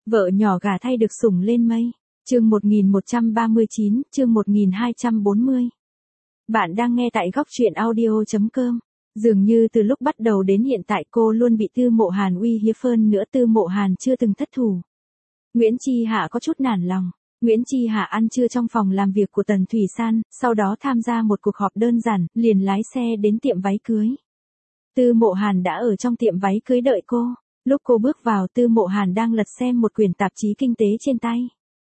Vợ nhỏ gả thay được sủng lên mây. Chương 1139, chương 1240. Bạn đang nghe tại góc truyện audio.com. Dường như từ lúc bắt đầu đến hiện tại cô luôn bị Tư Mộ Hàn uy hiếp, hơn nữa Tư Mộ Hàn chưa từng thất thủ. Nguyễn Chi Hạ có chút nản lòng. Nguyễn Chi Hạ ăn trưa trong phòng làm việc của Tần Thủy San, sau đó tham gia một cuộc họp đơn giản, liền lái xe đến tiệm váy cưới. Tư Mộ Hàn đã ở trong tiệm váy cưới đợi cô. Lúc cô bước vào, Tư Mộ Hàn đang lật xem một quyển tạp chí kinh tế trên tay.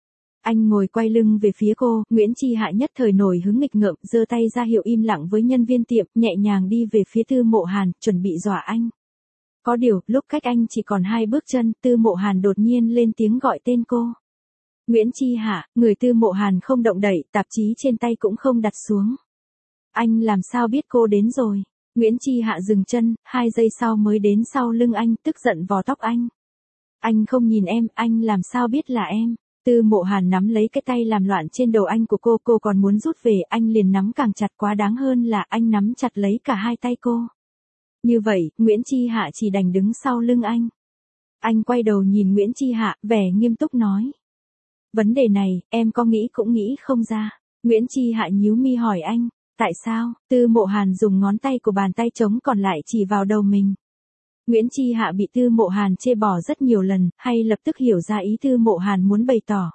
Anh ngồi quay lưng về phía cô, Nguyễn Chi Hạ nhất thời nổi hứng nghịch ngợm, giơ tay ra hiệu im lặng với nhân viên tiệm, nhẹ nhàng đi về phía Tư Mộ Hàn, chuẩn bị dọa anh. Có điều, lúc cách anh chỉ còn 2 bước chân, Tư Mộ Hàn đột nhiên lên tiếng gọi tên cô. Nguyễn Chi Hạ, người Tư Mộ Hàn không động đậy, tạp chí trên tay cũng không đặt xuống. Anh làm sao biết cô đến rồi? Nguyễn Chi Hạ dừng chân, 2 giây sau mới đến sau lưng anh, tức giận vò tóc anh. Anh không nhìn em, anh làm sao biết là em? Tư Mộ Hàn nắm lấy cái tay làm loạn trên đầu anh của cô còn muốn rút về, anh liền nắm càng chặt, quá đáng hơn là anh nắm chặt lấy cả 2 tay cô. Như vậy, Nguyễn Chi Hạ chỉ đành đứng sau lưng anh. Anh quay đầu nhìn Nguyễn Chi Hạ, vẻ nghiêm túc nói. Vấn đề này, em có nghĩ cũng nghĩ không ra. Nguyễn Chi Hạ nhíu mi hỏi anh, tại sao? Tư Mộ Hàn dùng ngón tay của bàn tay trống còn lại chỉ vào đầu mình. Nguyễn Chi Hạ bị Tư Mộ Hàn chê bỏ rất nhiều lần, hay lập tức hiểu ra ý Tư Mộ Hàn muốn bày tỏ.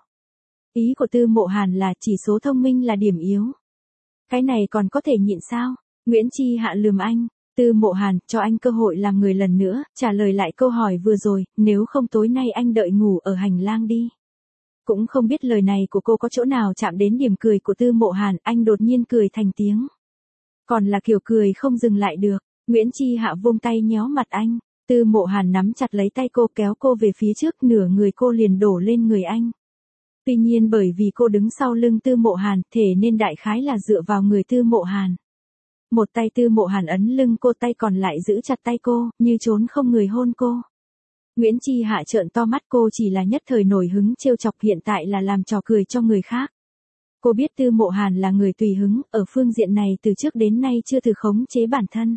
Ý của Tư Mộ Hàn là chỉ số thông minh là điểm yếu. Cái này còn có thể nhịn sao? Nguyễn Chi Hạ lườm anh. Tư Mộ Hàn, cho anh cơ hội làm người lần nữa, trả lời lại câu hỏi vừa rồi, nếu không tối nay anh đợi ngủ ở hành lang đi. Cũng không biết lời này của cô có chỗ nào chạm đến điểm cười của Tư Mộ Hàn, anh đột nhiên cười thành tiếng. Còn là kiểu cười không dừng lại được. Nguyễn Chi Hạ vung tay nhéo mặt anh. Tư Mộ Hàn nắm chặt lấy tay cô, kéo cô về phía trước, nửa người cô liền đổ lên người anh. Tuy nhiên bởi vì cô đứng sau lưng Tư Mộ Hàn, thể nên đại khái là dựa vào người Tư Mộ Hàn. Một tay Tư Mộ Hàn ấn lưng cô, tay còn lại giữ chặt tay cô, như trốn không người hôn cô. Nguyễn Chi Hạ trợn to mắt, cô chỉ là nhất thời nổi hứng trêu chọc, hiện tại là làm trò cười cho người khác. Cô biết Tư Mộ Hàn là người tùy hứng, ở phương diện này từ trước đến nay chưa thử khống chế bản thân.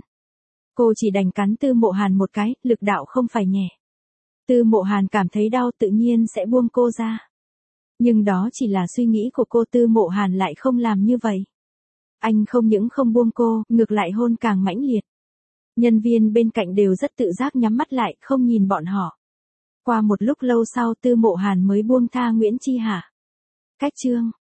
Cô chỉ đành cắn Tư Mộ Hàn một cái, lực đạo không phải nhẹ. Tư Mộ Hàn cảm thấy đau, tự nhiên sẽ buông cô ra. Nhưng đó chỉ là suy nghĩ của cô, Tư Mộ Hàn lại không làm như vậy. Anh không những không buông cô, ngược lại hôn càng mãnh liệt. Nhân viên bên cạnh đều rất tự giác nhắm mắt lại, không nhìn bọn họ. Qua một lúc lâu sau, Tư Mộ Hàn mới buông tha Nguyễn Chi Hạ. Cách chương